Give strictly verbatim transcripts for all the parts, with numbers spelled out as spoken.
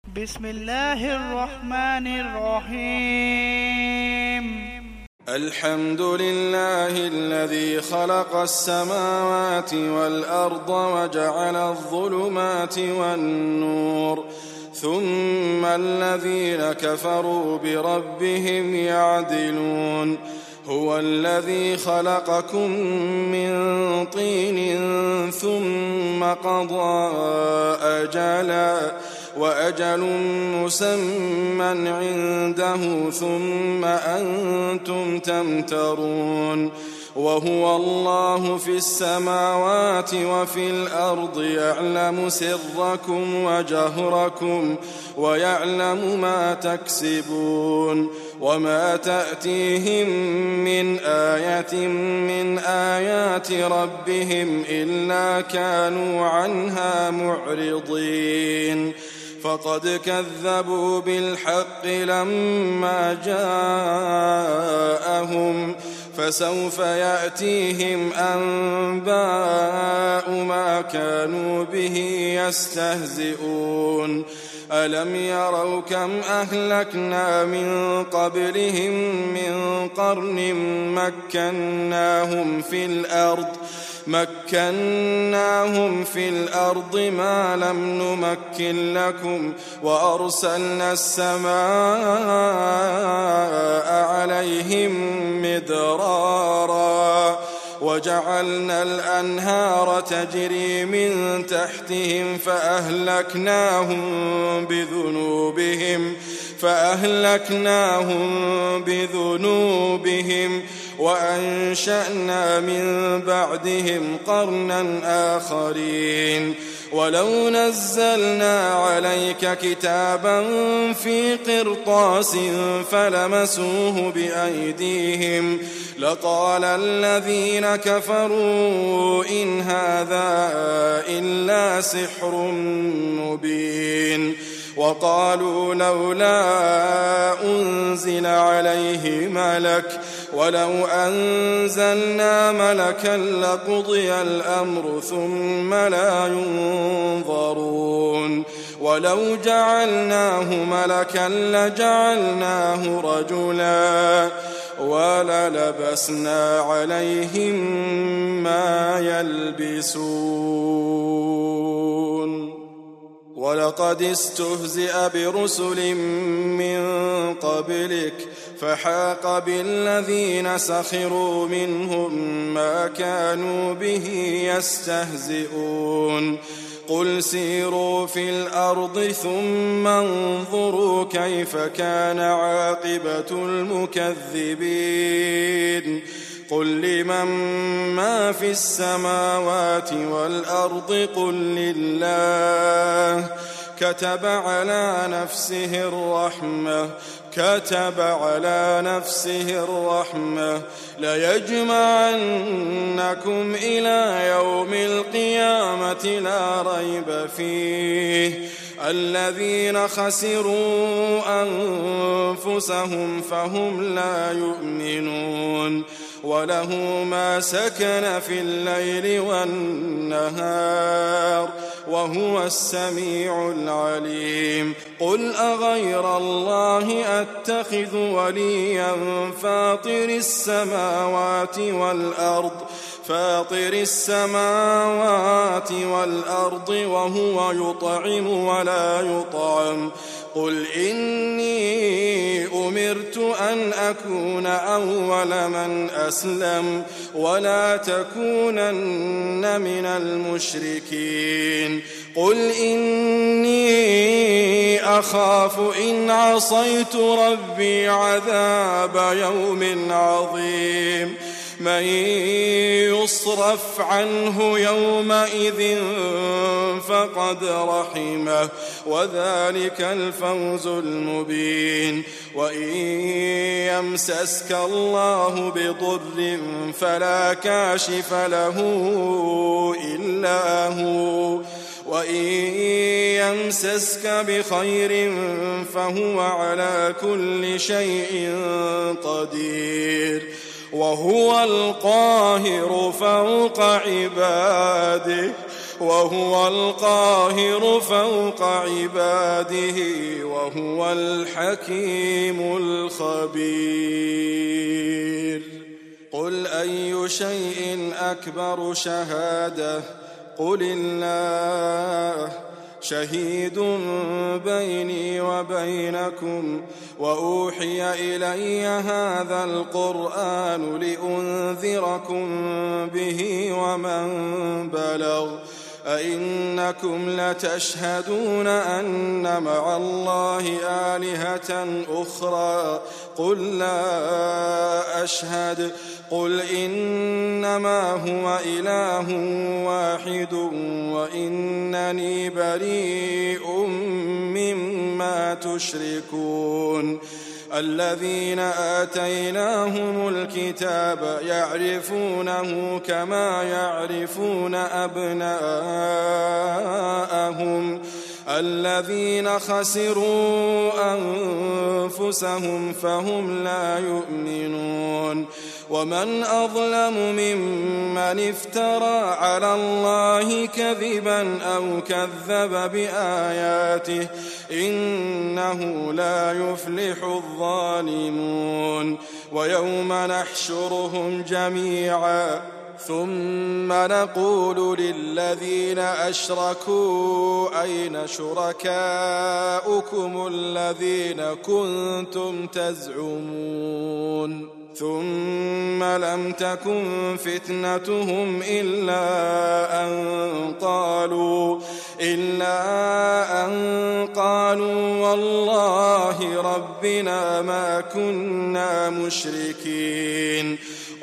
بسم الله الرحمن الرحيم. الحمد لله الذي خلق السماوات والأرض وجعل الظلمات والنور، ثم الذين كفروا بربهم يعدلون. هو الذي خلقكم من طين ثم قضى أجلا وأجل مسمى عنده ثم أنتم تمترون. وهو الله في السماوات وفي الأرض، يعلم سركم وجهركم ويعلم ما تكسبون. وما تأتيهم من آية من آيات ربهم إلا كانوا عنها معرضين. فقد كذبوا بالحق لما جاءهم، فسوف يأتيهم أنباء ما كانوا به يستهزئون. ألم يروا كم أهلكنا من قبلهم من قرن مكناهم في الأرض مكناهم في الأرض ما لم نمكن لكم، وأرسلنا السماء عليهم مدرارا، وجعلنا الأنهار تجري من تحتهم فأهلكناهم بذنوبهم فأهلكناهم بذنوبهم وأنشأنا من بعدهم قرنا آخرين. ولو نزلنا عليك كتابا في قرطاس فلمسوه بأيديهم لقال الذين كفروا إن هذا إلا سحر مبين. وقالوا لولا أنزل عليه ملك، ولو أنزلنا ملكا لقضي الأمر ثم لا ينظرون. ولو جعلناه ملكا لجعلناه رجلا وللبسنا عليهم ما يلبسون. ولقد استهزئ برسل من قبلك فحاق بالذين سخروا منهم ما كانوا به يستهزئون. قل سيروا في الأرض ثم انظروا كيف كان عاقبة المكذبين. قل لمن ما في السماوات والأرض قل لله. كتب على نفسه الرحمة كتب على نفسه الرحمة ليجمعنكم إلى يوم القيامة لا ريب فيه. الذين خسروا أنفسهم فهم لا يؤمنون. وله ما سكن في الليل والنهار وهو السميع العليم. قل أغير الله أتخذ وليا فاطر السماوات والأرض فاطر السماوات والأرض وهو يطعم ولا يطعم. قل إني أمرت أن أكون أول من أسلم ولا تكونن من المشركين. قل إني أخاف إن عصيت ربي عذاب يوم عظيم. من يصرف عنه يومئذ فقد رحمه وذلك الفوز المبين. وإن يمسسك الله بضر فلا كاشف له إلا هو، وإن يمسسك بخير فهو على كل شيء قدير. وهو القاهر فوق عباده وهو القاهر فوق عباده وهو الحكيم الخبير. قل أي شيء أكبر شهادة قل الله شهيد بيني وبينكم وأوحي إلي هذا القرآن لأنذركم به ومن بلغ أئنكم لتشهدون أن مع الله آلهة أخرى قل لا أشهد قل إنما هو إله واحد وإنني بريء مما تشركون. الذين آتيناهم الكتاب يعرفونه كما يعرفون أبناءهم الذين خسروا أنفسهم فهم لا يؤمنون. ومن أظلم ممن افترى على الله كذبا أو كذب بآياته إنه لا يفلح الظالمون. ويوم نحشرهم جميعا ثم نقول للذين أشركوا أين شركاؤكم الذين كنتم تزعمون ثم لم تكن فتنتهم إلا أن قالوا إلا أن قالوا والله ربنا ما كنا مشركين.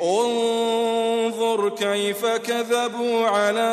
انظر كيف كذبوا على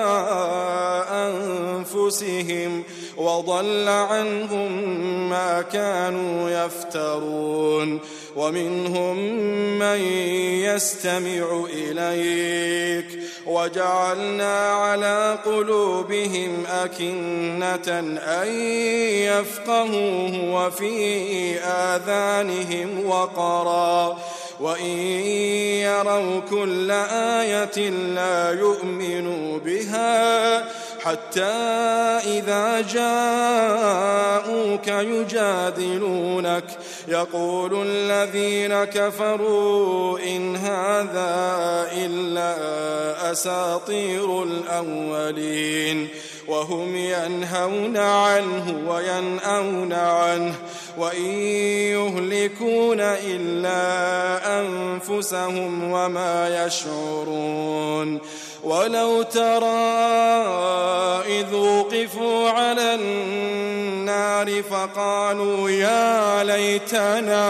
أنفسهم وضل عنهم ما كانوا يفترون. ومنهم من يستمع إليك وجعلنا على قلوبهم أكنة أن يفقهوه وفي آذانهم وقرا وإن يروا كل آية لا يؤمنوا بها حتى إذا جاءوك يجادلونك يقول الذين كفروا إن هذا إلا أساطير الأولين وهم ينهون عنه وينأون عنه وإن يهلكون إلا أنفسهم وما يشعرون. ولو ترى إذ وقفوا على النار فقالوا يا ليتنا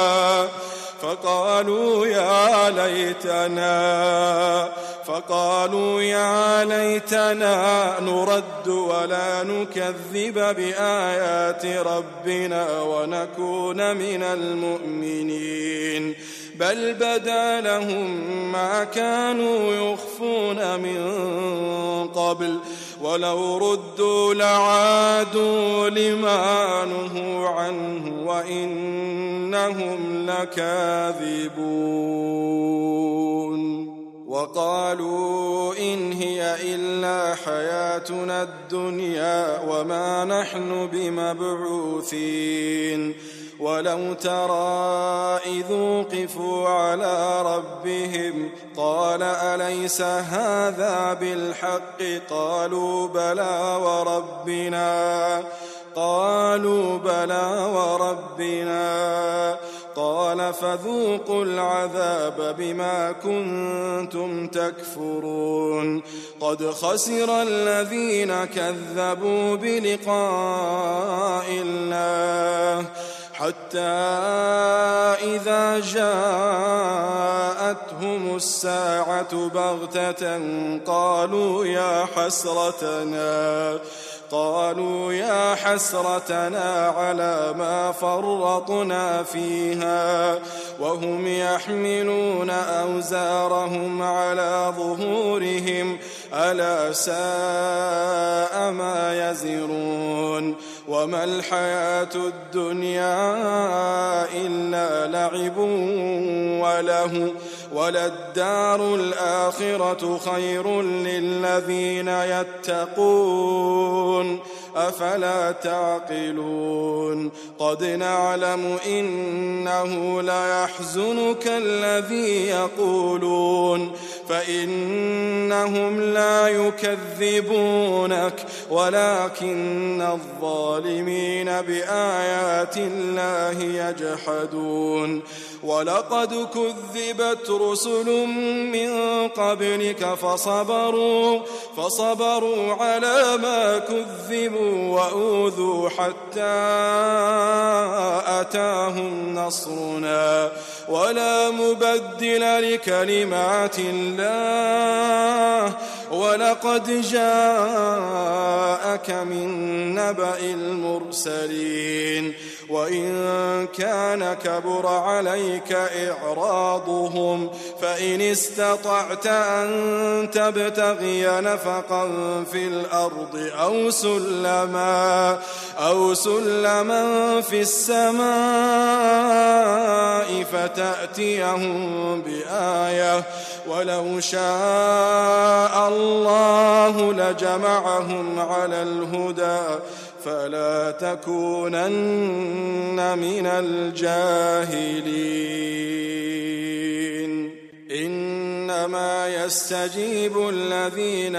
فقالوا يا ليتنا فقالوا يا ليتنا نرد ولا نكذب بآيات ربنا ونكون من المؤمنين بل بدا لهم ما كانوا يخفون من قبل ولو ردوا لعادوا لما نهوا عنه وإنهم لكاذبون. وقالوا إن هي إلا حياتنا الدنيا وما نحن بمبعوثين. ولو ترى إذ وقفوا على ربهم قال أليس هذا بالحق قالوا بلى وربنا قالوا بلى وربنا قال فذوقوا العذاب بما كنتم تكفرون. قد خسر الذين كذبوا بلقاء الله حتى إذا جاءتهم الساعة بغتة قالوا يا حسرتنا قالوا يا حسرتنا على ما فرطنا فيها وهم يحملون أوزارهم على ظهورهم ألا ساء ما يزرون. وما الحياة الدنيا إلا لعب وله وللدار الآخرة خير للذين يتقون أفلا تعقلون قد نعلم إنه ليحزنك الذي يقولون فإنهم لا يكذبونك ولكن الظالمين بآيات الله يجحدون ولقد كذبت رسل من قبلك فصبروا فصبروا على ما كذبوا وأوذوا حتى أتاهم نصرنا ولا مبدل لكلمات الله ولقد جاءك من نبأ المرسلين وإن كان كبر عليك إعراضهم فإن استطعت أن تبتغي نفقا في الأرض أو سلما أو سلما في السماء فتأتيهم بآية ولو شاء الله لجمعهم على الهدى فلا تكونن من الجاهلين إنما يستجيب الذين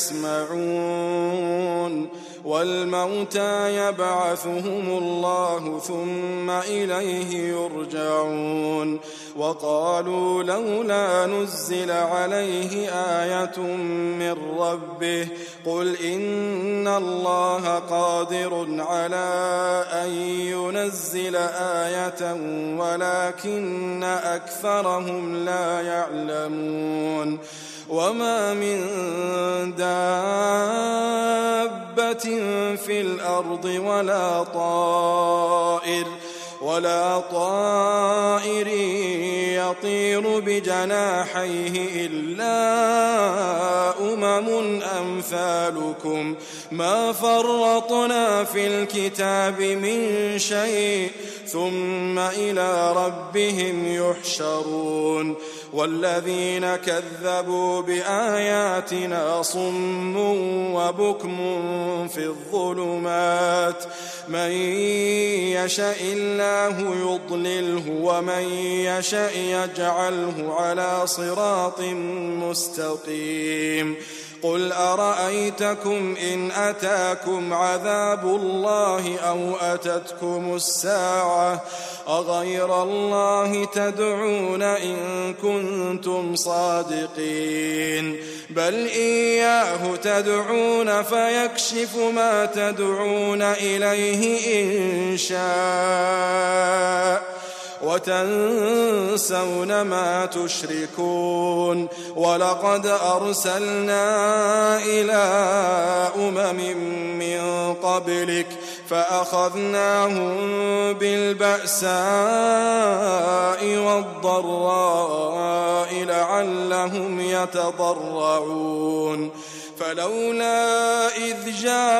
يسمعون والموتى يبعثهم الله ثم إليه يرجعون وقالوا لولا نزل عليه آية من ربه قل إن الله قادر على أن ينزل آية ولكن أكثرهم لا يعلمون وما من دابة في الأرض ولا طائر ولا طائر يطير بجناحيه إلا أمم أمثالكم ما فرطنا في الكتاب من شيء ثم إلى ربهم يحشرون والذين كذبوا بآياتنا صم وبكم في الظلمات من يشاء الله يضلله ومن يشاء يجعله على صراط مستقيم قل أرأيتكم إن أتاكم عذاب الله أو أتتكم الساعة أغير الله تدعون إن كنتم صادقين بل إياه تدعون فيكشف ما تدعون إليه إن شاء وتنسون ما تشركون ولقد أرسلنا إلى أمم من قبلك فأخذناهم بالبأساء والضراء لعلهم يتضرعون فلولا إذ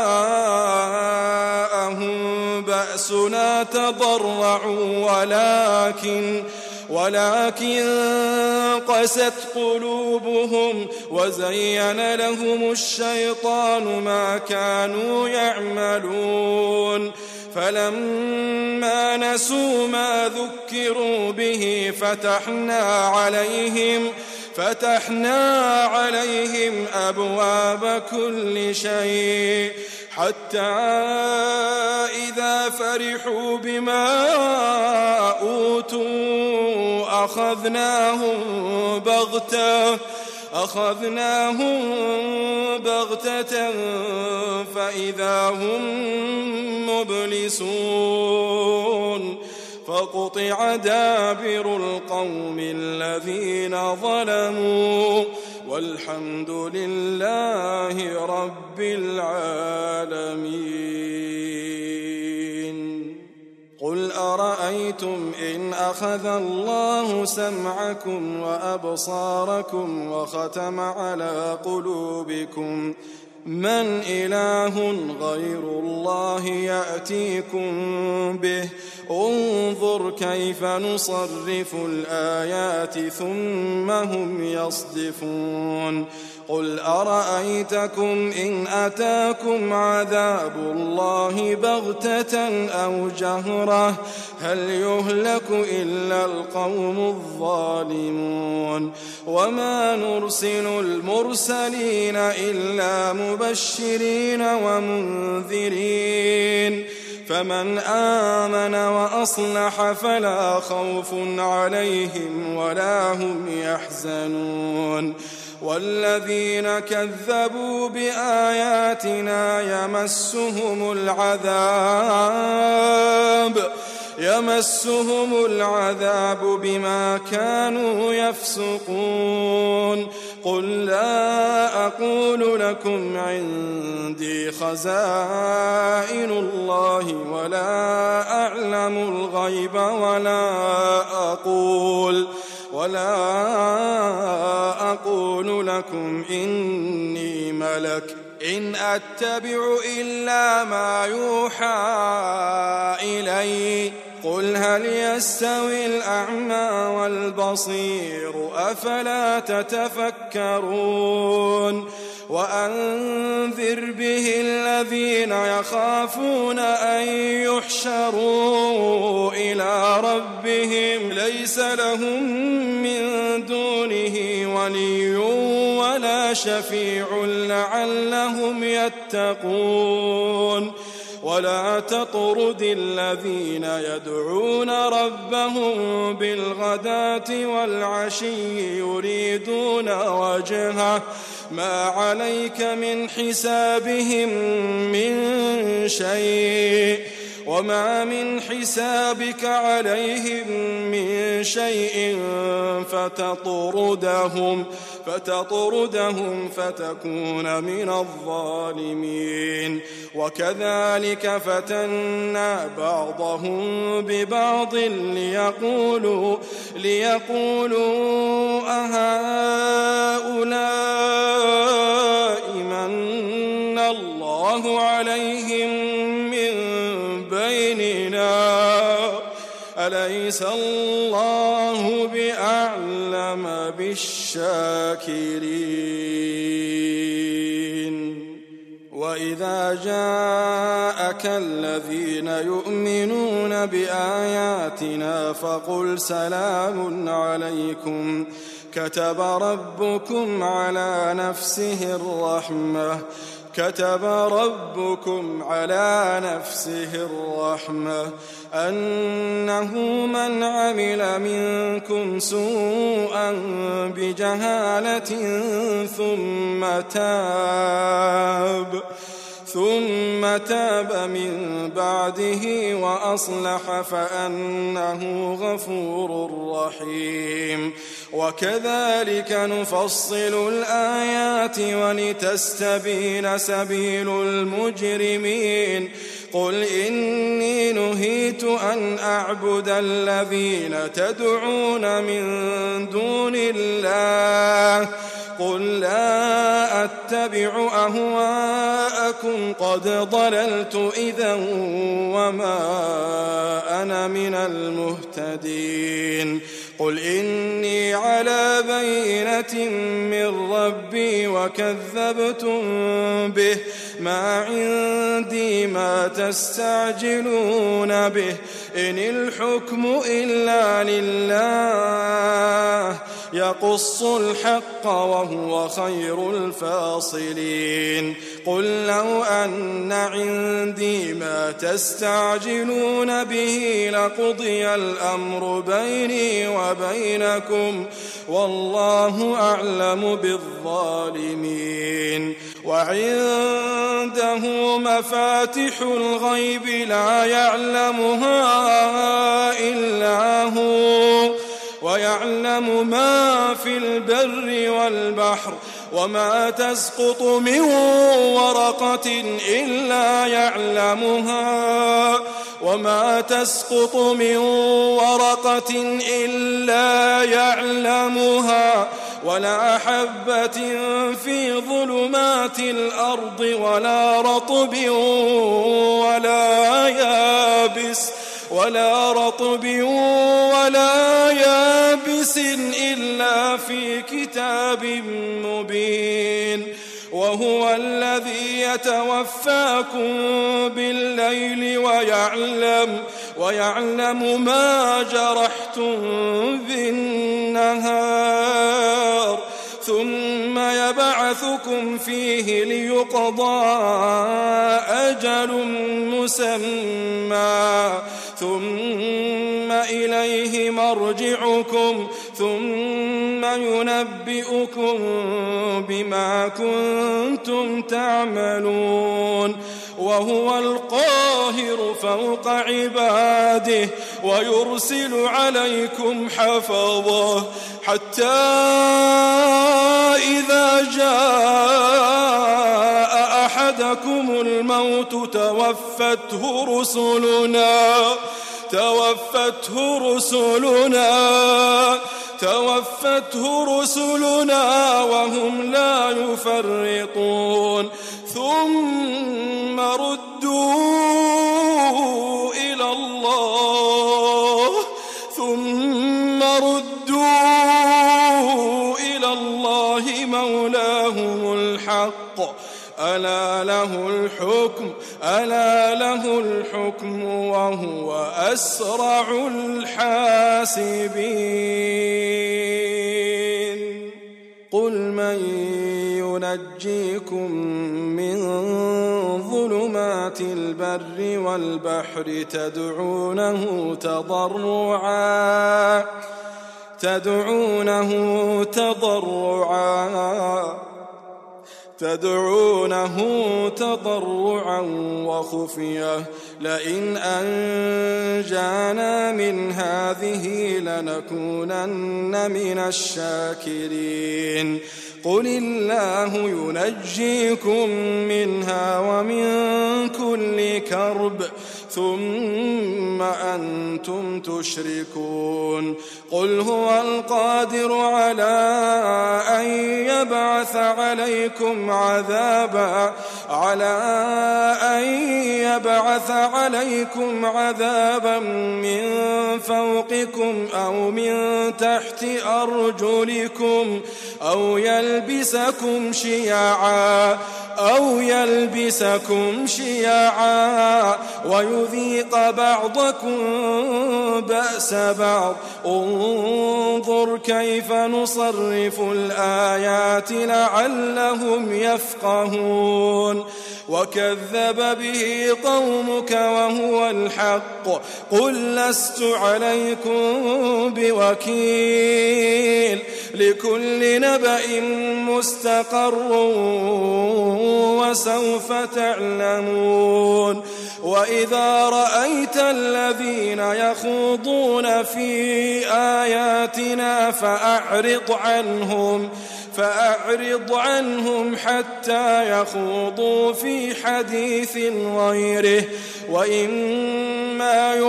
جاءهم بأسنا تضرعوا ولكن ولكن قست قلوبهم وزين لهم الشيطان ما كانوا يعملون فلما نسوا ما ذكروا به فتحنا عليهم فتحنا عليهم أبواب كل شيء حتى إذا فرحوا بما أوتوا أخذناهم بغتة أخذناهم بغتة فإذا هم مبلسون فقطع دابر القوم الذين ظلموا والحمد لله رب العالمين قل أرأيتم إن أخذ الله سمعكم وأبصاركم وختم على قلوبكم من إله غير الله يأتيكم به انظر كيف نصرف الآيات ثم هم يصدفون قل أرأيتكم إن أتاكم عذاب الله بغتة أو جهرة هل يهلك إلا القوم الظالمون وما نرسل المرسلين إلا مبشرين ومنذرين فمن آمن وأصلح فلا خوف عليهم ولا هم يحزنون والذين كذبوا بآياتنا يمسهم العذاب يمسهم العذاب بما كانوا يفسقون قل لا أقول لكم عندي خزائن الله ولا أعلم الغيب ولا أقول ولا أقول لكم إني ملك إن أتبع إلا ما يوحى إلي قل هل يستوي الأعمى والبصير أفلا تتفكرون وأنذر به الذين يخافون أن يحشروا إلى ربهم ليس لهم من دونه ولي ولا شفيع لعلهم يتقون ولا تطرد الذين يدعون ربهم بالغداة والعشي يريدون وجهه ما عليك من حسابهم من شيء وما من حسابك عليهم من شيء فتطردهم فتطردهم فتكون من الظالمين وكذلك فتنا بعضهم ببعض ليقولوا ليقولوا أهؤلاء من الله عليهم من بيننا أليس الله بأعلم بالشاكرين وإذا جاءك الذين يؤمنون بآياتنا فقل سلام عليكم كتب ربكم على نفسه الرحمة كتب ربكم على نفسه الرحمة أنه من عمل منكم سوءا بجهالة ثم تاب ثم تاب من بعده وأصلح فأنه غفور رحيم وكذلك نفصل الآيات ولتستبين سبيل المجرمين قل إني نهيت أن أعبد الذين تدعون من دون الله قل لا أتبع أهواءكم قد ضللت إذا وما أنا من المهتدين قل إني على بينة من ربي وكذبتم به ما عندي ما تستعجلون به إن الحكم إلا لله يقص الحق وهو خير الفاصلين قل لو أن عندي ما تستعجلون به لقضي الأمر بيني وبينكم والله أعلم بالظالمين وعنده مفاتح الغيب لا يعلمها إلا هو ويعلم ما في البر والبحر وما تسقط من ورقة إلا يعلمها وما تسقط من ورقة إلا يعلمها ولا حبة في ظلمات الأرض ولا رطب ولا يابس ولا رطب ولا يابس إلا في كتاب مبين. وهو الذي يتوفاكم بالليل ويعلم ويعلم ما جرحتم بالنهار ثم يبعثكم فيه ليقضى أجل مسمى ثم إليه مرجعكم ثم ينبئكم بما كنتم تعملون. وهو القاهر فوق عباده ويرسل عليكم حفظه حتى إذا جاء أحدكم الموت توفته رسلنا توفته رسلنا توفته رسلنا وهم لا يفرطون ثم ردوا إلى الله ثم ردوا إلى الله مولاهم الحق ألا له الحكم ألا له الحكم وهو أسرع الحاسبين. قل من ينجيكم من ظلمات البر والبحر تدعونه تضرعا تدعونه تضرعا تدعونه تضرعا وخفية لئن أنجانا من هذه لنكونن من الشاكرين. قل الله ينجيكم منها ومن كل كرب ثم أنتم تشركون. قل هو القادر على أن يبعث عليكم عذابا على أن يبعث عليكم عذابا من فوقكم أو من تحت أرجلكم أو يلبسكم شيعا أو يلبسكم شيعا ويذيق بعضكم بأس بعض. انظر كيف نصرف الآيات لعلهم يفقهون. وكذب به قومك وهو الحق قل لست عليكم بوكيل لكل نبأ مستقر وسوف تعلمون. وإذا رأيت الذين يخوضون في آياتنا فأعرض عنهم فأعرض عنهم حتى يخوضوا في حديث غيره وإما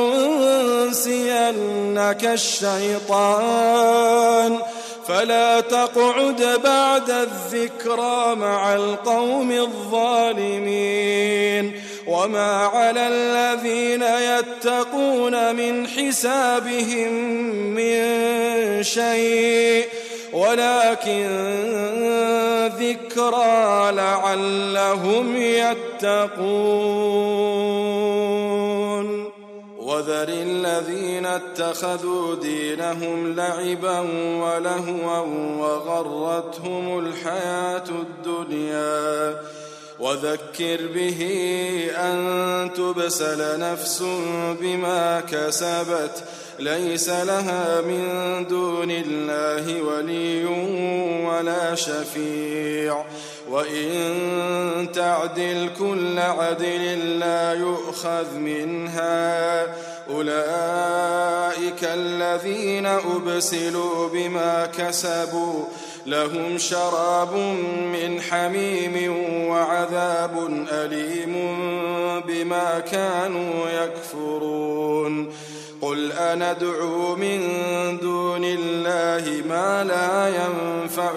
ينسينك الشيطان فلا تقعد بعد الذكرى مع القوم الظالمين. وما على الذين يتقون من حسابهم من شيء ولكن ذكرى لعلهم يتقون. وذر الذين اتخذوا دينهم لعبا ولهوا وغرتهم الحياة الدنيا وذكر به أن تبسل نفس بما كسبت ليس لها من دون الله ولي ولا شفيع وإن تعدل كل عدل لا يؤخذ منها أولئك الذين أبسلوا بما كسبوا لهم شراب من حميم وعذاب أليم بما كانوا يكفرون. قل أندعو من دون الله ما لا ينفع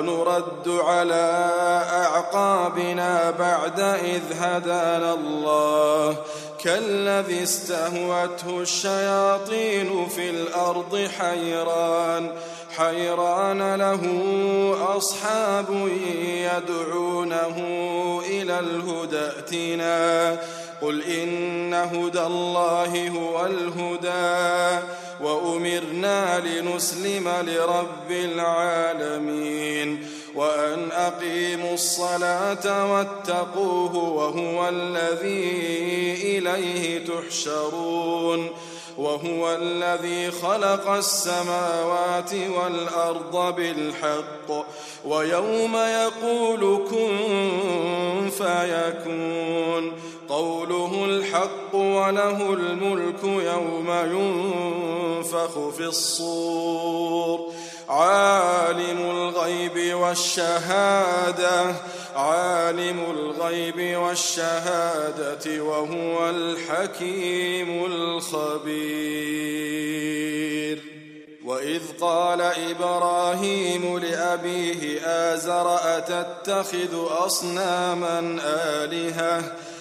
ونرد على أعقابنا بعد إذ هدانا الله كالذي استهوته الشياطين في الأرض حيران حيران له أصحاب يدعونه إلى الهدى ائتنا قل إن هدى الله هو الهدى وأمرنا لنسلم لرب العالمين وأن أقيموا الصلاة واتقوه وهو الذي إليه تحشرون وهو الذي خلق السماوات والأرض بالحق ويوم يقول كن فيكون قوله الحق وله الملك يوم ينفخ في الصور عالم الغيب والشهادة عالم الغيب والشهادة وهو الحكيم الخبير وإذ قال إبراهيم لأبيه آزر أتتخذ أصناما آلهة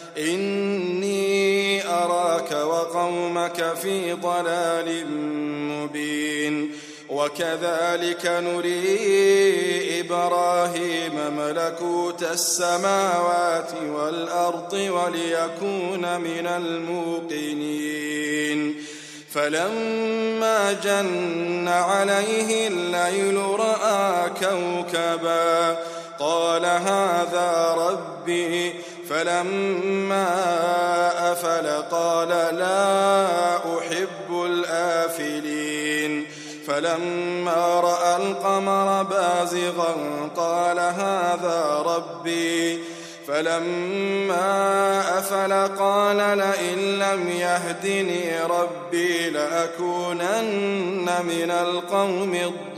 إني أراك وقومك في ضلال مبين وكذلك نري إبراهيم ملكوت السماوات والأرض وليكون من الموقنين فلما جن عليه الليل رأى كوكبا قال هذا ربي فلما أفل قال لا أحب الآفلين فلما رأى القمر بازغا قال هذا ربي فلما أفل قال لئن لم يهدني ربي لأكونن من القوم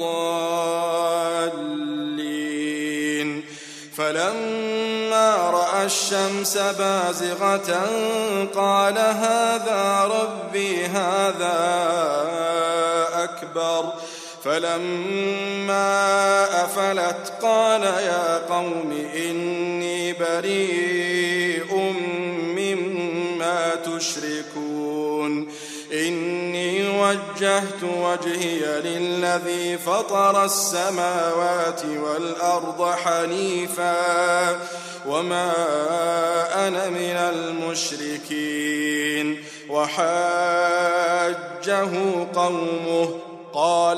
الضالين فلما رأى الشمس بازغة قال هذا ربي هذا أكبر فلما أفلت قال يا قوم إني بريء مما تشركون إني وجهت وجهي للذي فطر السماوات والأرض حنيفا وما أنا من المشركين وحاجه قومه قال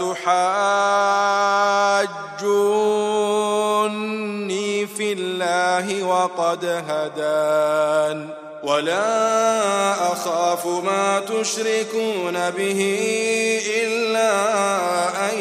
أتحاجوني في الله وقد هدان ولا أخاف ما تشركون به إلا أن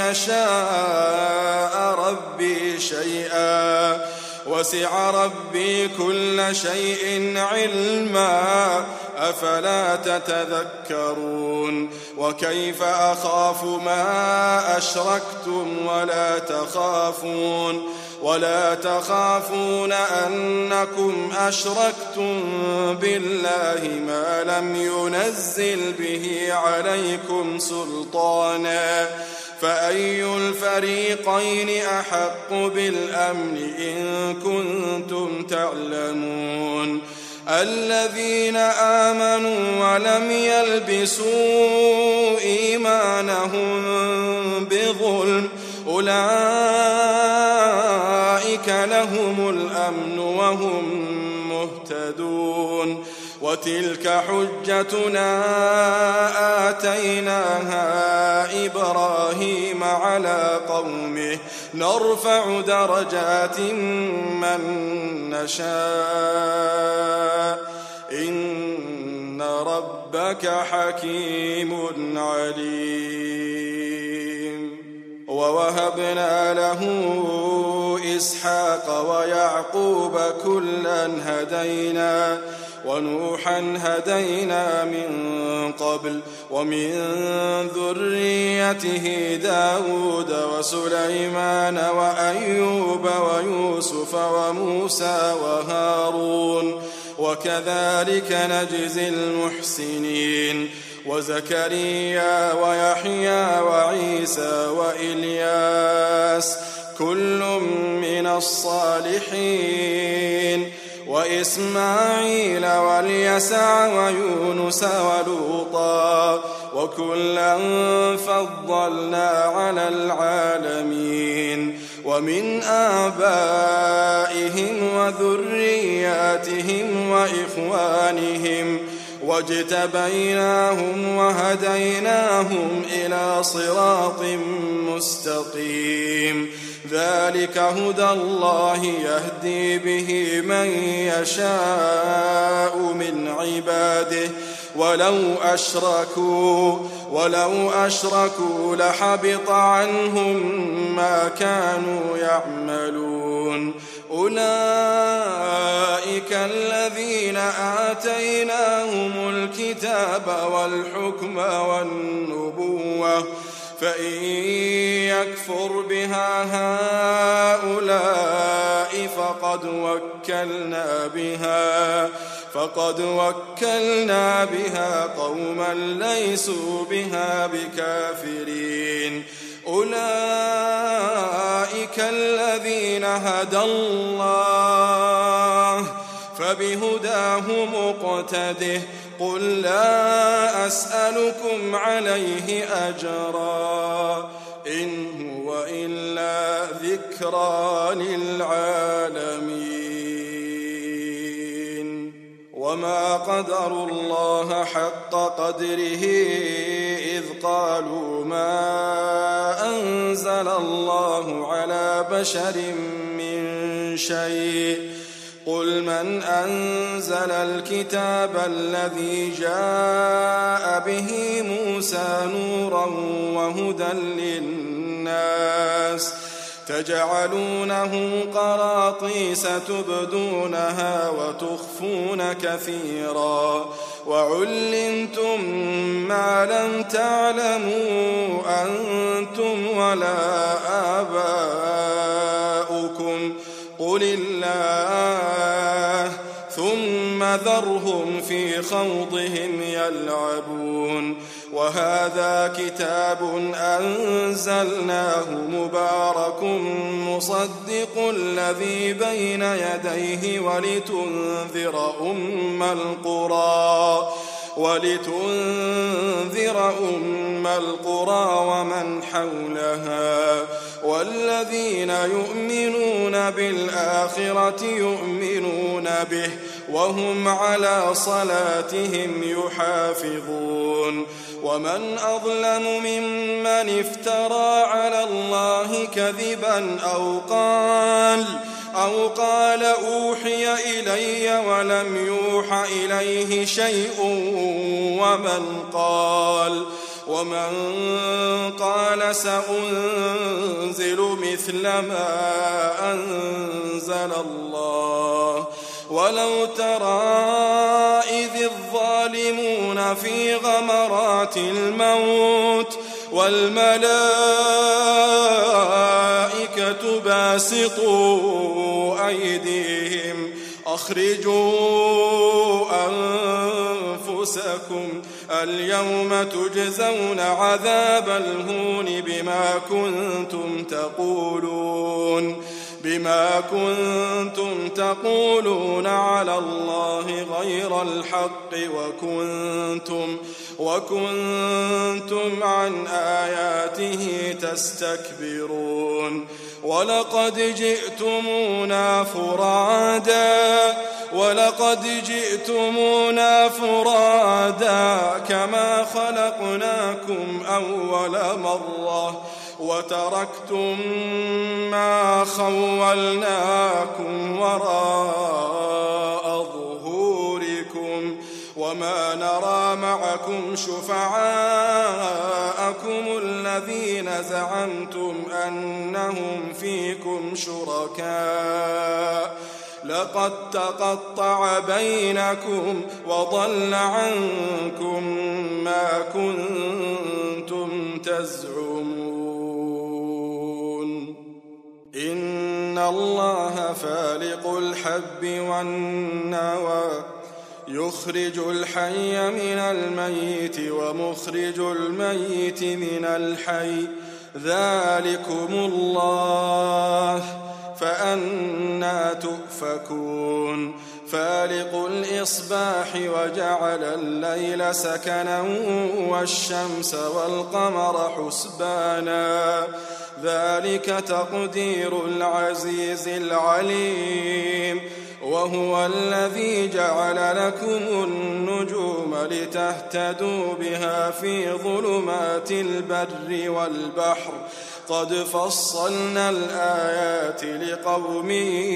يشاء ربي شيئا وسع ربي كل شيء علما أفلا تتذكرون وكيف أخاف ما أشركتم ولا تخافون ولا تخافون أنكم أشركتم بالله ما لم ينزل به عليكم سلطانا فأي الفريقين أحق بالأمن إن كنتم تعلمون الذين آمنوا ولم يلبسوا إيمانهم بظلم أولئك لهم الأمن وهم مهتدون وتلك حجتنا آتيناها إبراهيم على قومه نرفع درجات من نشاء إن ربك حكيم عليم ووهبنا له إسحاق ويعقوب كلا هدينا ونوحا هدينا من قبل ومن ذريته داود وسليمان وأيوب ويوسف وموسى وهارون وكذلك نجزي المحسنين وزكريا ويحيى وعيسى وإلياس كل من الصالحين وإسماعيل واليسع ويونس ولوطا وكلا فضلنا على العالمين ومن آبائهم وذرياتهم وإخوانهم واجتبيناهم وهديناهم إلى صراط مستقيم ذلك هدى الله يهدي به من يشاء من عباده ولو أشركوا ولو أشركوا لحبط عنهم ما كانوا يعملون أولئك الذين آتيناهم الكتاب والحكم والنبوة فإن يكفر بها هؤلاء فقد وكلنا بها فقد وكلنا بها قوما ليسوا بها بكافرين أولئك الذين هدى الله فبهداه مقتده قل لا أسألكم عليه أجرا إن هو إلا ذكرى للعالمين وما قدروا الله حق قدره إذ قالوا ما أنزل الله على بشر من شيء قل من أنزل الكتاب الذي جاء به موسى نورا وهدى للناس تجعلونه قراطيس تبدونها وتخفون كثيرا وعلمتم ما لم تعلموا أنتم ولا آباؤكم قل الله ثم ذرهم في خوضهم يلعبون وهذا كتاب أنزلناه مبارك مصدق الذي بين يديه ولتنذر أم القرى ولتنذر أم القرى ومن حولها والذين يؤمنون بالآخرة يؤمنون به وهم على صلاتهم يحافظون ومن أظلم ممن افترى على الله كذبا أو قال أو قال أوحي إلي ولم يوحى إليه شيء ومن قال ومن قال سأنزل مثل ما أنزل الله ولو ترى إذ الظالمون في غمرات الموت والملائكة باسطوا أيديهم أخرجوا أنفسكم اليوم تجزون عذاب الهون بما كنتم تقولون بما كنتم تقولون على الله غير الحق وكنتم وكنتم عن آياته تستكبرون ولقد جئتمونا فرادا ولقد جئتمونا فرادا كما خلقناكم أول مرة وتركتم ما خولناكم وراء ظهوركم وما نرى معكم شفعاءكم الذين زعمتم أنهم فيكم شركاء لقد تقطع بينكم وضل عنكم ما كنتم تزعمون إن الله فالق الحب والنوى يخرج الحي من الميت ومخرج الميت من الحي ذلكم الله فأنى تؤفكون فالق الإصباح وجعل الليل سكنا والشمس والقمر حسبانا ذلك تقدير العزيز العليم وهو الذي جعل لكم النجوم لتهتدوا بها في ظلمات البر والبحر قد فصلنا الآيات لقوم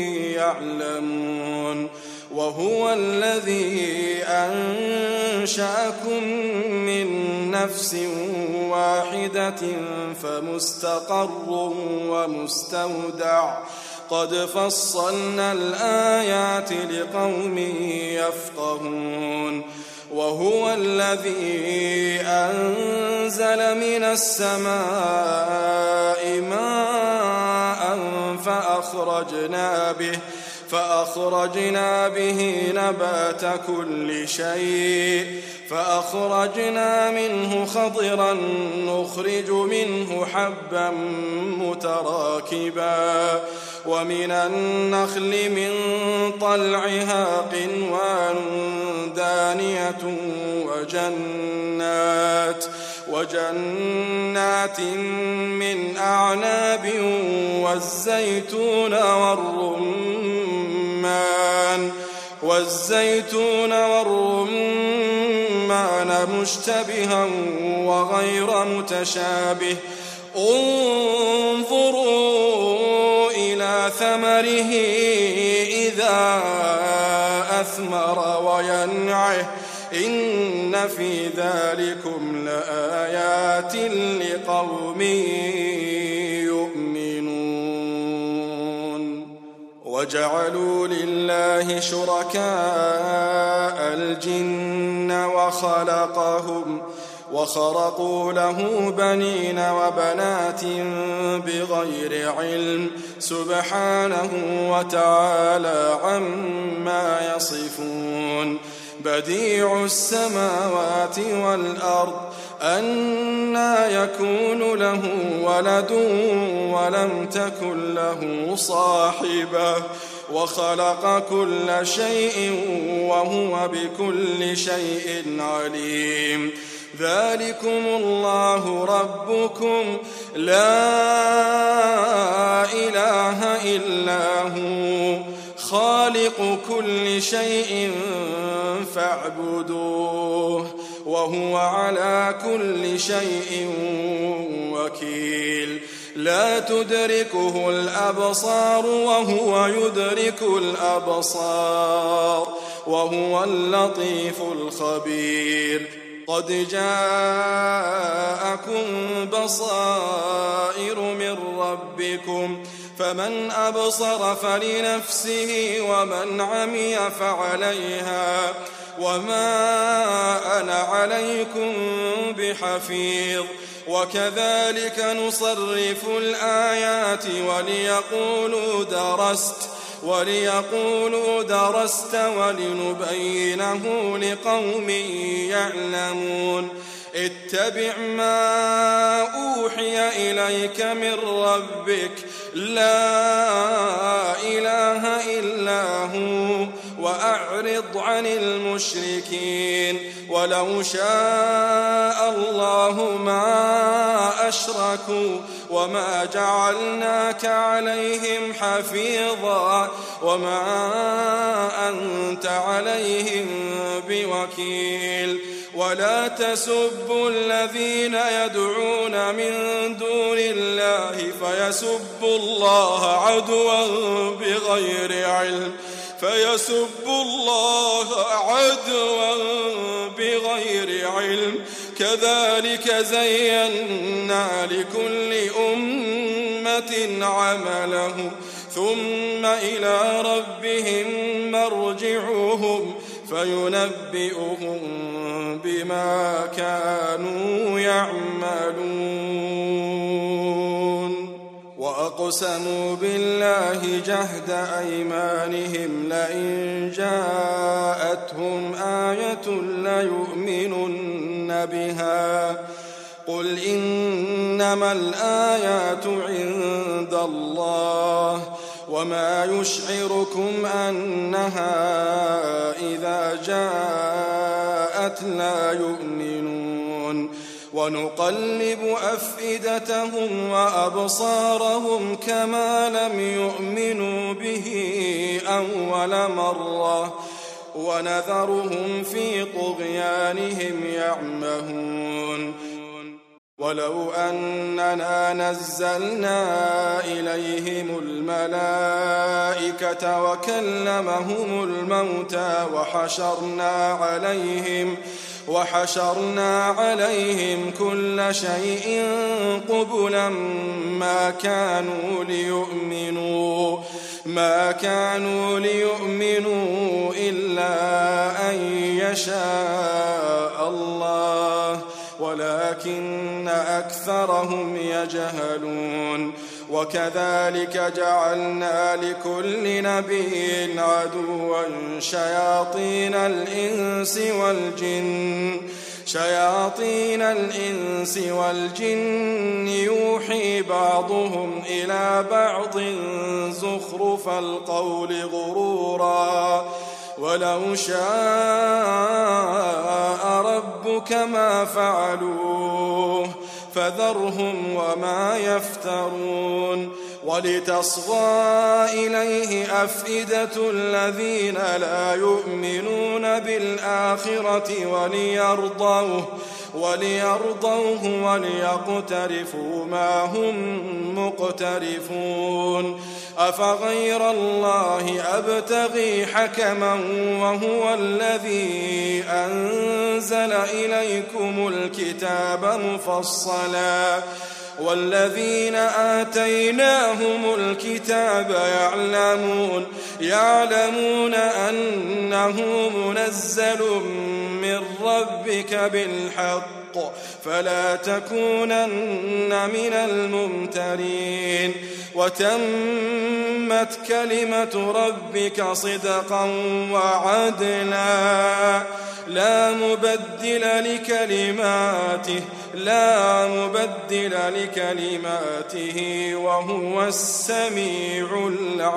يعلمون وهو الذي أنشأكم من نفس واحدة فمستقر ومستودع قد فصلنا الآيات لقوم يفقهون وهو الذي أنزل من السماء ماء فأخرجنا به فأخرجنا به نبات كل شيء فأخرجنا منه خضرا نخرج منه حبا متراكبا ومن النخل من طلعها قنوان دانية وجنات وجنات من أعناب والزيتون والرمان والزيتون والرمان مشتبها وغير متشابه انظروا إلى ثمره إذا أثمر وينعه إن في ذلكم لآيات لقوم يؤمنون وجعلوا لله شركاء الجن وخلقهم وخرقوا له بنين وبنات بغير علم سبحانه وتعالى عما يصفون بديع السماوات والأرض أنى يكون له ولد ولم تكن له صاحبة وخلق كل شيء وهو بكل شيء عليم ذلكم الله ربكم لا إله إلا هو خالق كل شيء فاعبدوه وهو على كل شيء وكيل لا تدركه الأبصار وهو يدرك الأبصار وهو اللطيف الخبير قد جاءكم بصائر من ربكم فمن أبصر فلنفسه ومن عمي فعليها وما أنا عليكم بحفيظ وكذلك نصرف الآيات وليقولوا درست وليقولوا درست ولنبينه لقوم يعلمون اتبع ما أوحي إليك من ربك لا إله إلا هو وأعرض عن المشركين ولو شاء الله ما أشركوا وما جعلناك عليهم حفيظا وما أنت عليهم بوكيل ولا تسبوا الذين يدعون من دون الله فيسبوا الله عدوا بغير علم فيسبوا الله عدوا بغير علم كذلك زينا لكل أمة عملهم ثم إلى ربهم مرجعهم فينبئهم بما كانوا يعملون وأقسموا بالله جهد أيمانهم لئن جاءتهم آية ليؤمنن بها قل إنما الآيات عند الله وما يشعركم أنها إذا جاءت لا يؤمنون ونقلب أفئدتهم وأبصارهم كما لم يؤمنوا به أول مرة ونذرهم في طغيانهم يعمهون ولو أننا نزلنا إليهم الملائكة وكلمهم الموتى وحشرنا عليهم وحشرنا عليهم كل شيء قبلا ما كانوا ليؤمنوا ما كانوا ليؤمنوا إلا أن يشاء الله ولكن أكثرهم يجهلون وكذلك جعلنا لكل نبي عدوا شياطين الإنس والجن شياطين الإنس والجن يوحي بعضهم إلى بعض زخرف القول غرورا ولو شاء ربك ما فعلوه فذرهم وما يفترون ولتصغى إليه أفئدة الذين لا يؤمنون بالآخرة وليرضوه وليرضوه وليقترفوا ما هم مقترفون أفغير الله أبتغي حكما وهو الذي أنزل إليكم الكتاب مفصلا والذين آتيناهم الكتاب يعلمون يعلمون أنه منزل من ربك بالحق فلا تكونن من الممترين وتمت كلمة ربك صدقا وعدلا لا مبدل لكلماته لا مبدل لكلماته وهو السميع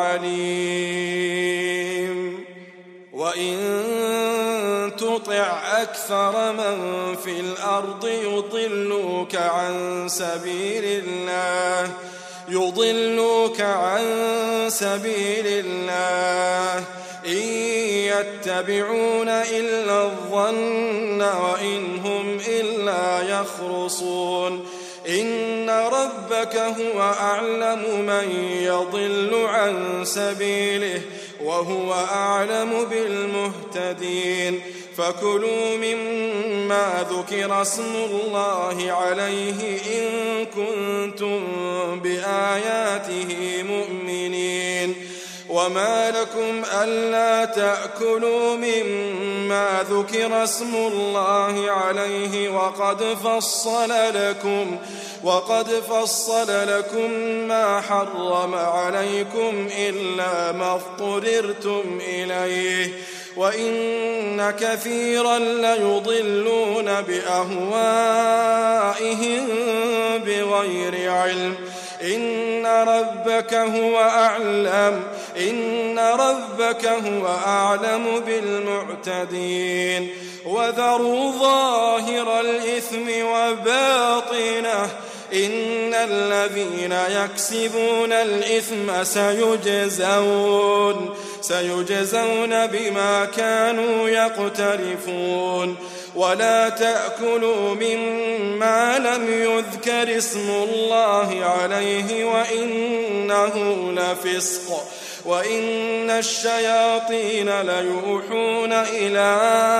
العليم وإن تطع أكثر من في الأرض يضلوك عن سبيل الله يضلوك عن سبيل الله إن يتبعون إلا الظن وإن هم إلا يخرصون إن ربك هو أعلم من يضل عن سبيله وهو أعلم بالمهتدين فكلوا مما ذكر اسم الله عليه إن كنتم بآياته مؤمنين وما لكم ألا تأكلوا مما ذكر اسم الله عليه وقد فصل لكم وقد فصل لكم ما حرم عليكم إلا ما اضطررتم إليه وإن كثيرا ليضلون بأهوائهم بغير علم إن ربك هو أعلم إن ربك هو أعلم بالمعتدين وذروا ظاهر الإثم وباطنه إن الذين يكسبون الإثم سيجزون سيجزون بما كانوا يقترفون ولا تأكلوا مما لم يذكر اسم الله عليه وإنه لفسق وإن الشياطين ليوحون إلى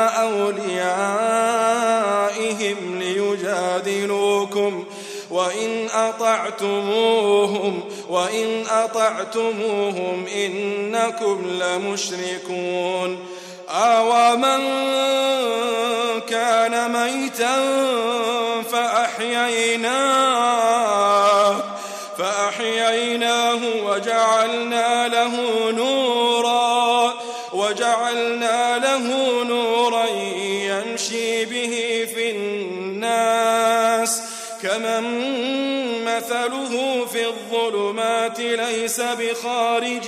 أوليائهم ليجادلوكم وإن أطعتموهم وإن أطعتموهم إنكم لمشركون أومن كان ميتا فأحييناه فأحييناه وجعلنا له نورا وجعلنا له نورا يمشي به في الناس كمن مثله في الظلمات ليس بخارج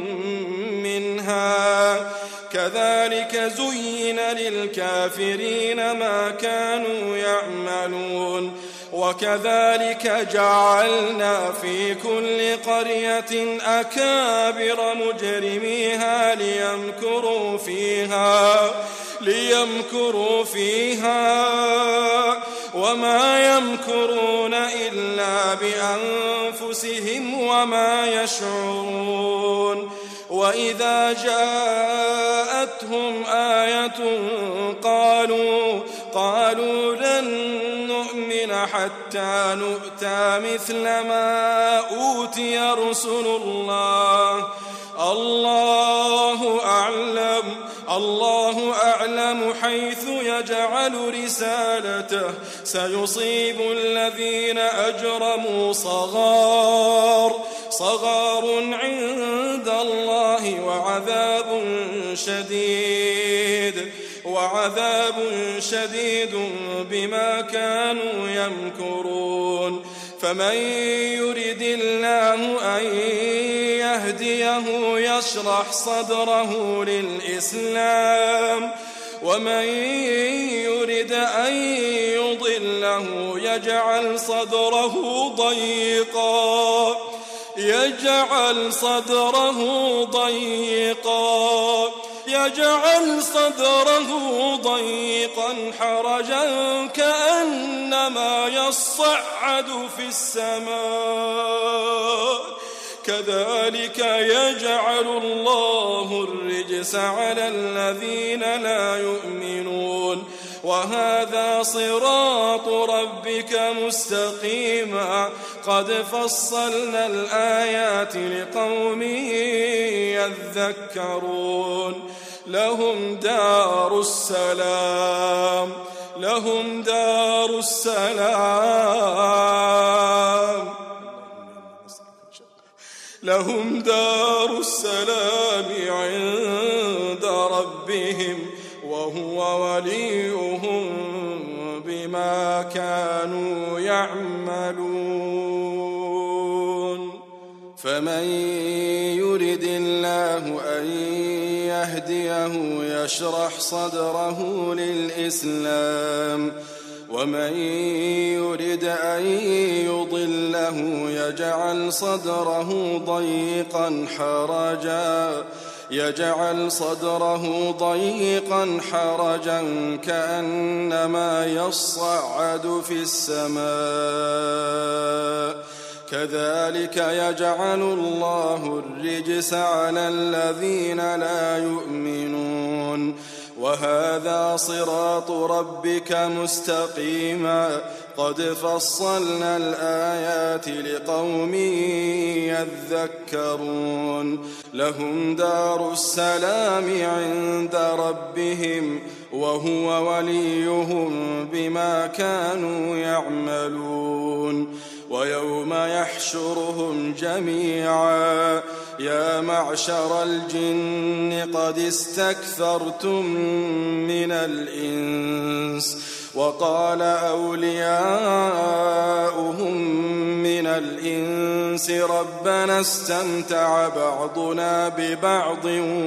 منها كذلك زين للكافرين ما كانوا يعملون وكذلك جعلنا في كل قرية أكابر مجرميها ليمكروا فيها ليمكروا فيها وما يمكرون إلا بأنفسهم وما يشعرون وإذا جاءتهم آية قالوا قالوا لن نؤمن حتى نؤتى مثل ما أوتي رسل الله الله أعلم الله أعلم حيث يجعل رسالته سيصيب الذين أجرموا صغار صغار عند الله وعذاب شديد وعذاب شديد بما كانوا يمكرون فمن يرد الله أن يهديه يشرح صدره للإسلام ومن يرد أن يضله يجعل صدره ضيقا يجعل صدره ضيقا يجعل صدره ضيقا حرجا كأنما يصعد في السماء كذلك يجعل الله الرجس على الذين لا يؤمنون وهذا صراط ربك مستقيما قد فصلنا الآيات لقوم يذكرون لهم دار السلام لهم دار السلام لهم دار السلام عند ربهم وهو وليهم بما كانوا يعملون فمن يرد الله أن يهديه يشرح صدره للإسلام ومن يرد أن يضله يجعل صدره ضيقا حرجا يجعل صدره ضيقا حرجا كأنما يصعد في السماء كذلك يجعل الله الرجس على الذين لا يؤمنون وهذا صراط ربك مستقيما قد فصلنا الآيات لقوم يذكرون لهم دار السلام عند ربهم وهو وليهم بما كانوا يعملون ويوم يحشرهم جميعا يا معشر الجن قد استكثرتم من الإنس وقال أولياؤهم من الإنس ربنا استمتع بعضنا ببعض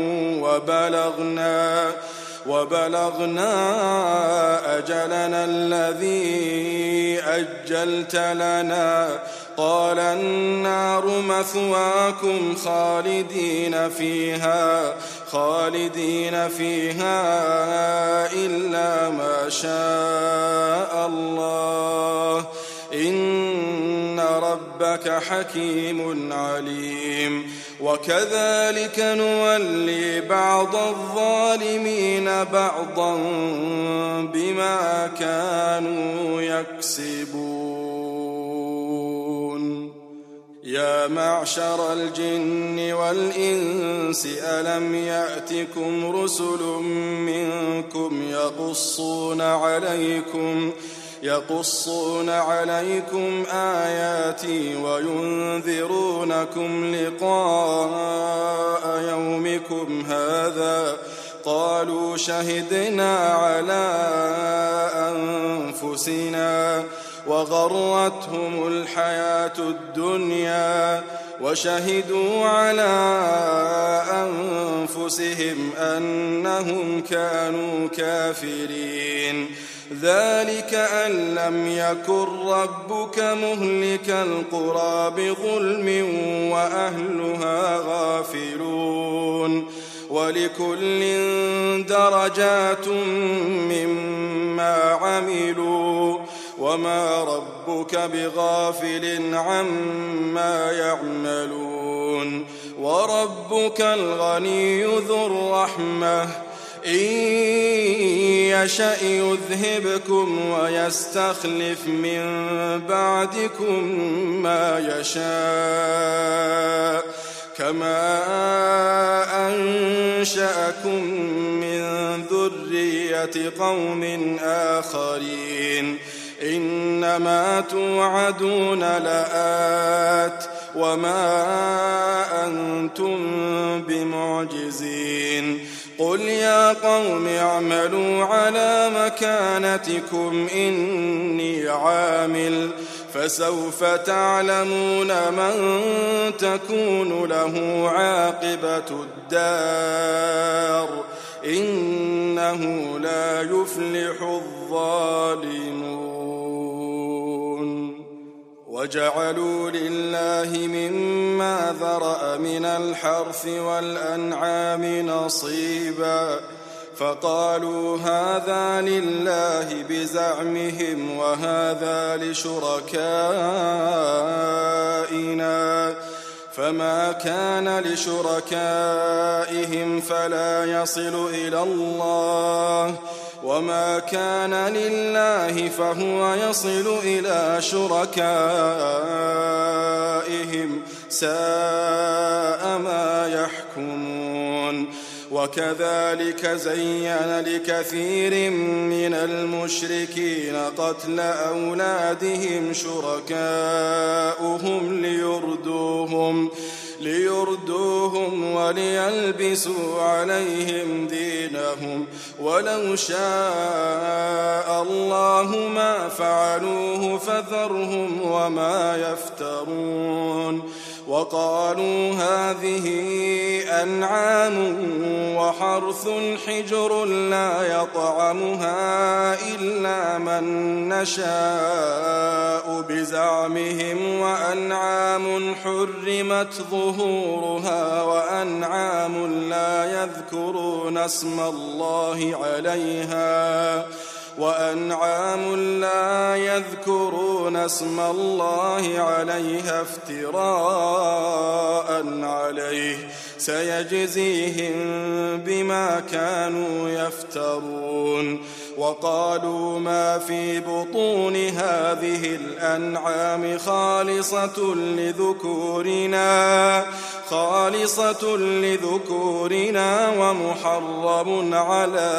وبلغنا وبلغنا أجلنا الذي أجلت لنا قال النار مثواكم خالدين فيها خالدين فيها إلا ما شاء الله إن ربك حكيم عليم وكذلك نولي بعض الظالمين بعضا بما كانوا يكسبون يا معشر الجن والإنس ألم يأتكم رسل منكم يقصون عليكم يقصون عليكم آياتي وينذرونكم لقاء يومكم هذا قالوا شهدنا على أنفسنا وغرتهم الحياة الدنيا وشهدوا على أنفسهم أنهم كانوا كافرين. ذلك أن لم يكن ربك مهلك القرى بظلم وأهلها غافلون. ولكل درجات مما عملوا وما ربك بغافل عما يعملون. وربك الغني ذو الرحمة إن يشأ يذهبكم ويستخلف من بعدكم ما يشاء كما أنشأكم من ذرية قوم آخرين. إنما توعدون لآت وما أنتم بمعجزين. قل يا قوم اعملوا على مكانتكم إني عامل فسوف تعلمون من تكون له عاقبة الدار إنه لا يفلح الظالمون. وجعلوا لله مما ذرأ من الحرث والأنعام نصيبا فقالوا هذا لله بزعمهم وهذا لشركائنا فما كان لشركائهم فلا يصل إلى الله وما كان لله فهو يصل إلى شركائهم ساء ما يحكمون. وكذلك زين لكثير من المشركين قتل أولادهم شركاؤهم ليردوهم ليردوهم وليلبسوا عليهم دينهم ولو شاء الله ما فعلوه فذرهم وما يفترون. وقالوا هذه أنعام وحرث حجر لا يطعمها إلا من نشاء بزعمهم وأنعام حرمت ظهورها وأنعام لا يذكرون اسم الله عليها وأنعام لا يذكرون اسم الله عليها افتراء عليه سيجزيهم بما كانوا يفترون. وقالوا ما في بطون هذه الأنعام خالصة لذكورنا خالصة لذكورنا ومحرم على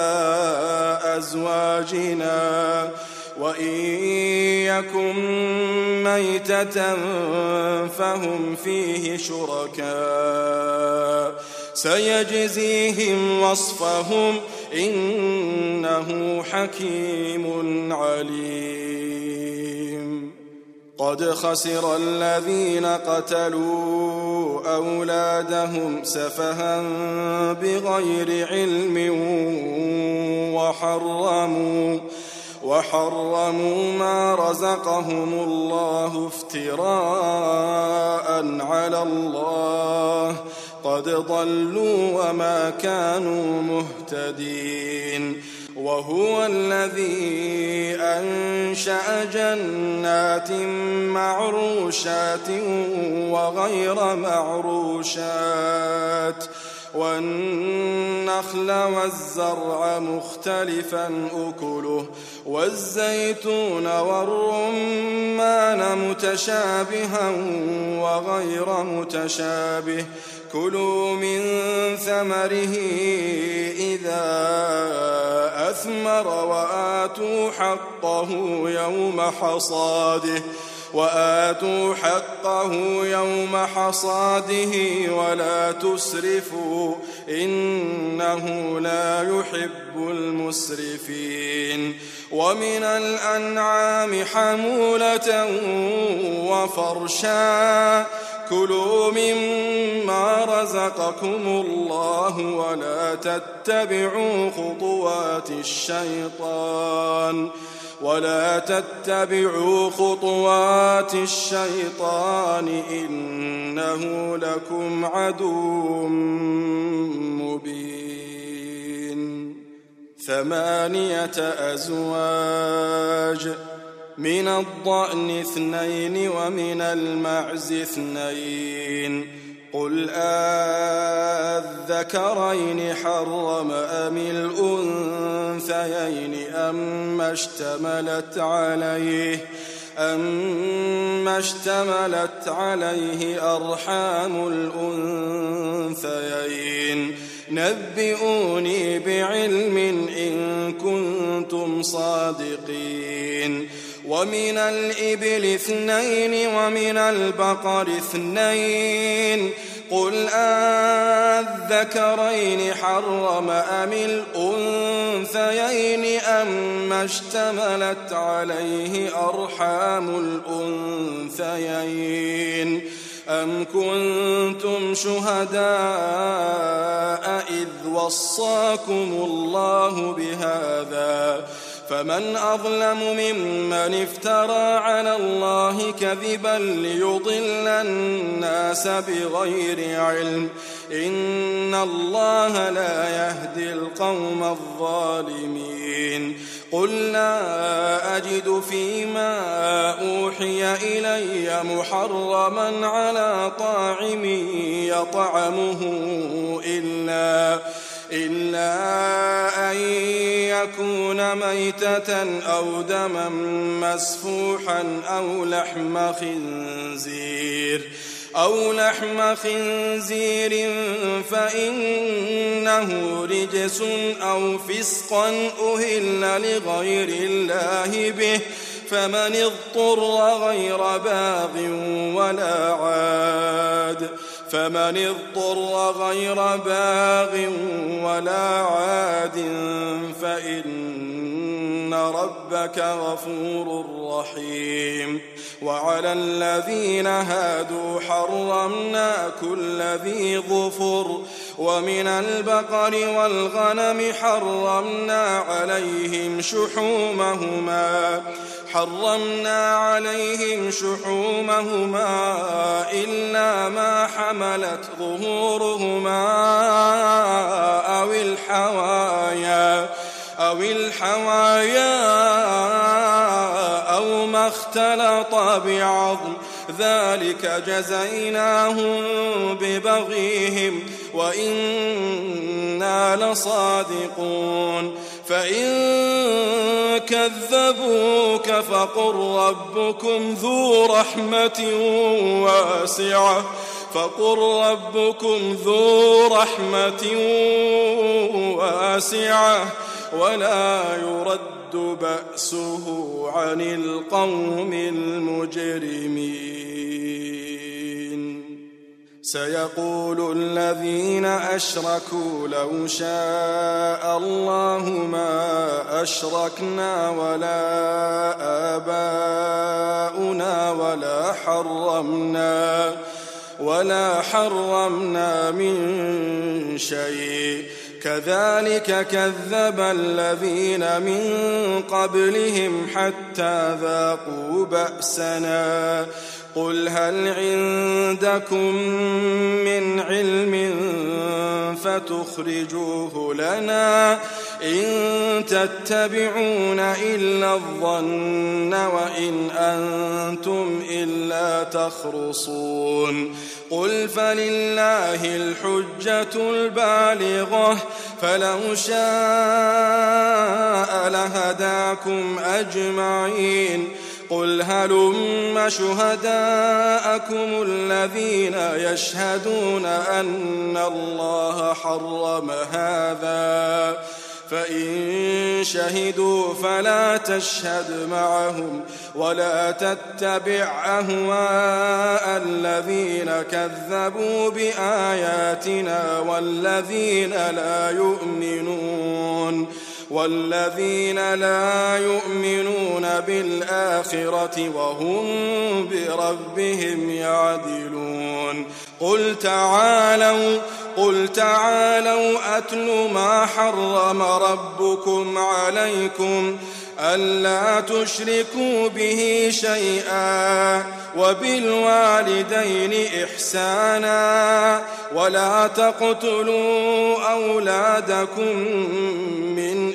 أزواجنا وإن يكن ميتة فهم فيه شركاء سيجزيهم وصفهم إنه حكيم عليم. قد خسر الذين قتلوا أولادهم سفها بغير علم وحرموا وحرموا ما رزقهم الله افتراء على الله قد ضلوا وما كانوا مهتدين. وهو الذي أنشأ جنات معروشات وغير معروشات والنخل والزرع مختلفا أكله والزيتون والرمان متشابها وغير متشابه كلوا من ثمره إذا أثمر وآتوا حقه يوم حصاده وآتوا حقه يوم حصاده ولا تسرفوا إنه لا يحب المسرفين ومن الأنعام حمولة وفرشا كلوا مما رزقكم الله ولا تتبعوا خطوات الشيطان ولا تتبعوا خطوات الشيطان إنه لكم عدو مبين. ثمانية أزواج من الضأن اثنين ومن المعز اثنين قل أذكرين حرم أم الأنثيين أما اشتملت عليه أما اشتملت عليه أرحام الأنثيين نبئوني بعلم إن كنتم صادقين. ومن الإبل اثنين ومن البقر اثنين قل أذكرين حرم أم الأنثيين أما اشتملت عليه أرحام الأنثيين أم كنتم شهداء إذ وصاكم الله بهذا فمن أظلم ممن افترى على الله كذبا ليضل الناس بغير علم إن الله لا يهدي القوم الظالمين. قل لا أجد فيما أوحي إلي محرما على طاعم يطعمه إلا إلا أن يكون ميتة أو دما مسفوحا أو لحم خنزير أو لحم خنزير فإنه رجس أو فسقا أهل لغير الله به فمن اضطر غير باغ ولا عاد فمن اضطر غير باغ ولا عاد فإن ربك غفور رحيم. وعلى الذين هادوا حرمنا كل ذي ظفر ومن البقر والغنم حرمنا عليهم شحومهما حرمنا عليهم شحومهما إلا ما حملت ظهورهما أو الحوايا أو الحوايا أو ما اختلط بعظم ذلك جزيناهم ببغيهم وإنا لصادقون. فإن كذبوك فقل ربكم ذو رحمة واسعة فقل ربكم ذو رحمة واسعة ولا يرد بأسه عن القوم المجرمين. سيقول الذين أشركوا لو شاء الله ما أشركنا ولا آباؤنا ولا حرمنا ولا حرمنا من شيء كذلك كذب الذين من قبلهم حتى ذاقوا بأسنا قل هل عندكم من علم فتخرجوه لنا إن تتبعون إلا الظن وإن أنتم إلا تخرصون. قل فلله الحجة البالغة فلو شاء لهداكم أجمعين. قل هلم شهداءكم الذين يشهدون أن الله حرم هذا فإن شهدوا فلا تشهد معهم ولا تتبع أهواء الذين كذبوا بآياتنا والذين لا يؤمنون والذين لا يؤمنون بالآخرة وهم بربهم يعدلون. قل تعالوا قل تعالوا أتل ما حرم ربكم عليكم ألا تشركوا به شيئا وبالوالدين إحسانا ولا تقتلوا أولادكم من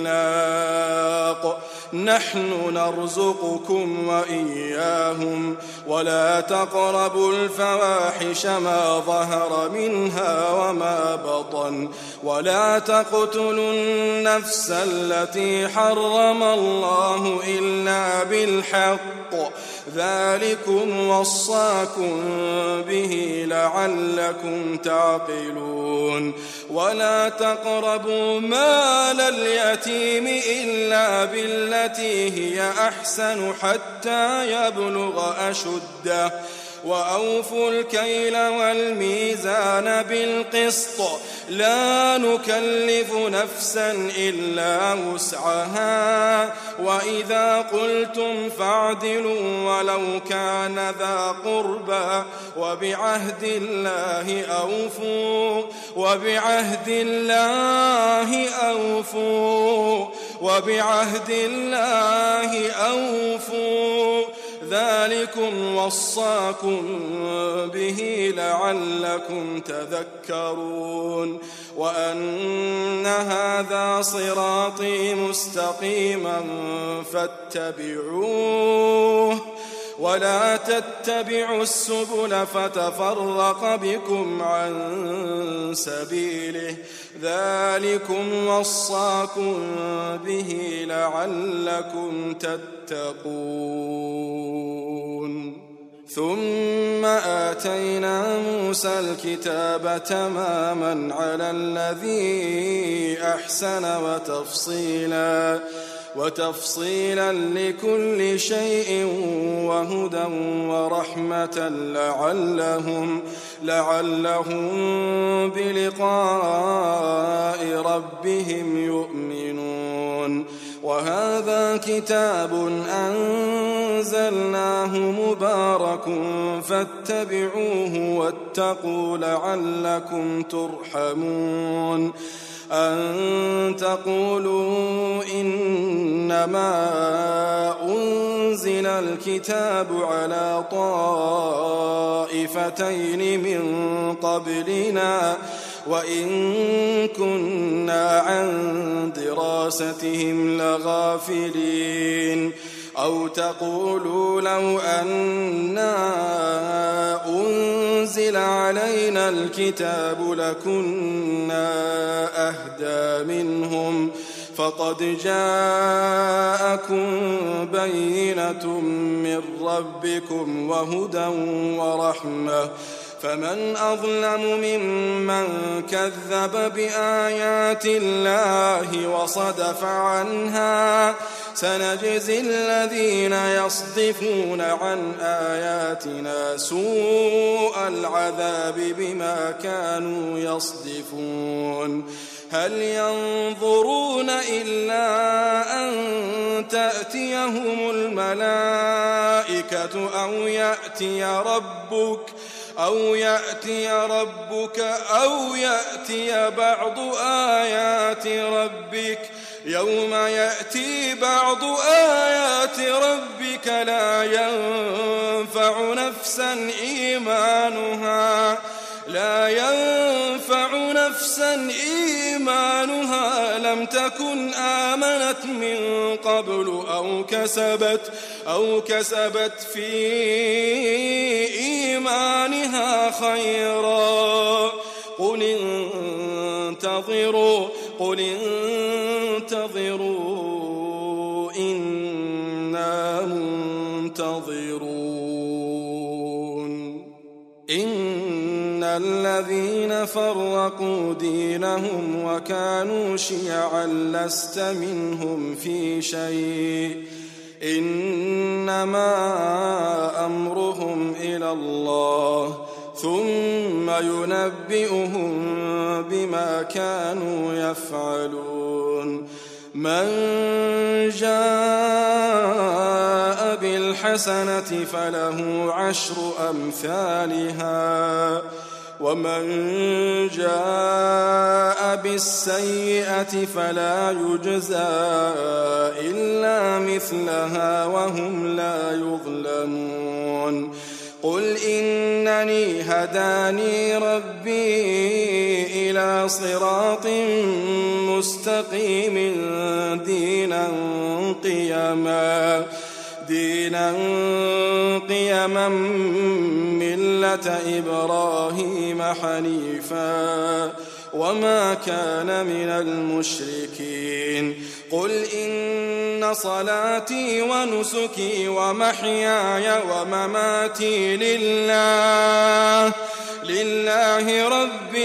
إملاق نحن نرزقكم وإياهم ولا تقربوا الفواحش ما ظهر منها وما بطن ولا تقتلوا النفس التي حرم الله إلا بالحق ذلكم وصاكم به لعلكم تعقلون. ولا تقربوا مال اليتيم إلا بالتي هي أحسن حتى يبلغ أشده وأوفوا الكيل والميزان بالقسط لا نكلف نفسا إلا وسعها وإذا قلتم فاعدلوا ولو كان ذا قربى وبعهد الله أوفوا وبعهد الله أوفوا وبعهد الله أوفوا ذلكم وصاكم به لعلكم تذكرون. وأن هذا صراطي مستقيما فاتبعوه ولا تتبعوا السبل فتفرق بكم عن سبيله ذلكم وصاكم به لعلكم تتقون. ثم آتينا موسى الكتاب تماما على الذي أحسن وتفصيلا وتفصيلا لكل شيء وهدى ورحمة لعلهم لعلهم بلقاء ربهم يؤمنون. وهذا كتاب أنزلناه مبارك فاتبعوه واتقوا لعلكم ترحمون. أن تقولوا إنما أنزل الكتاب على طائفتين من قبلنا وإن كنا عن دراستهم لغافلين. أو تقولوا لو أنا أنزل علينا الكتاب لكنا أهدى منهم فقد جاءكم بينة من ربكم وهدى ورحمة فمن أظلم ممن كذب بآيات الله وصدف عنها سنجزي الذين يصدفون عن آياتنا سوء العذاب بما كانوا يصدفون. هل ينظرون إلا أن تأتيهم الملائكة أو يأتي ربك أو يأتي ربك أو يأتي بعض آيات ربك يوم يأتي بعض آيات ربك لا ينفع نفسا إيمانها لا ينفع نفسا إيمانها لم تكن آمنت من قبل أو كسبت أو كسبت في إيمانها خيرا. قل انتظروا قل انتظروا إنا منتظرون. إن الذين فرقوا دينهم وكانوا شيعا لست منهم في شيء إنما أمرهم إلى الله ثم ينبئهم بما كانوا يفعلون من جاء بالحسنة فله عشر أمثالها ومن جاء بالسيئة فلا يجزى إلا مثلها وهم لا يظلمون قل إنني هداني ربي إلى صراط مستقيم دينا قيما دينا قيما ملة إبراهيم حنيفا وما كان من المشركين قل إن صلاتي ونسكي ومحياي ومماتي لله لله رب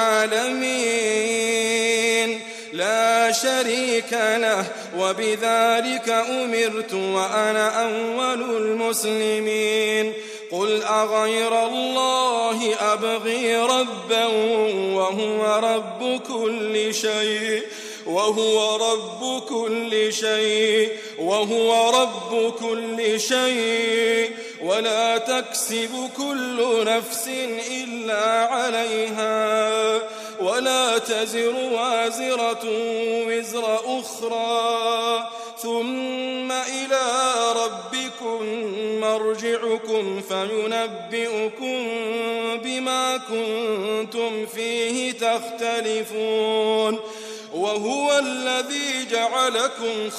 العالمين لا شريك له وبذلك أمرت وأنا أول المسلمين قل أغير الله أبغي ربا وهو رب كل شيء وهو رب كل شيء وهو رب كل شيء ولا تكسب كل نفس إلا عليها ولا تزر وازرة وزر أخرى ثم إلى ربكم مرجعكم فينبئكم بما كنتم فيه تختلفون وهو الذي جعلكم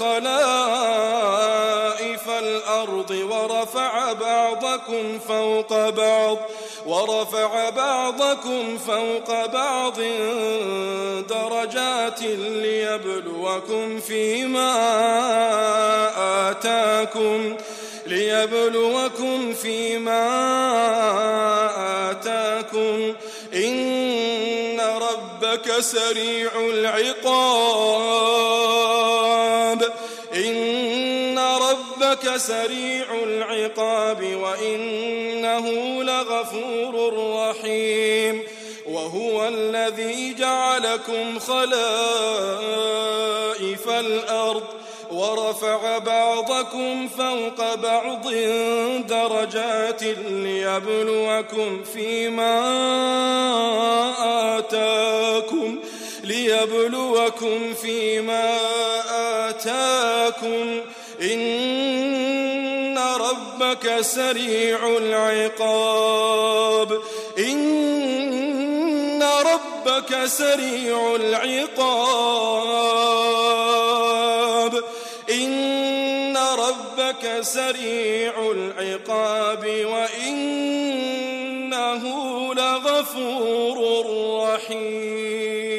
خلائف الأرض ورفع بعضكم فوق بعض ورفع بعضكم فوق بعض درجات ليبلوكم فيما آتاكم ليبلوكم فيما آتاكم إن ربك سريع العقاب إن ربك سريع العقاب وإنه لغفور رحيم وهو الذي جعلكم خلائف الأرض ورفع بعضكم فوق بعض درجات ليبلوكم فيما آتاكم ليبلوكم فيما آتاكم إن ربك سريع العقاب إن ربك سريع العقاب إن ربك سريع العقاب وإنه لغفور رحيم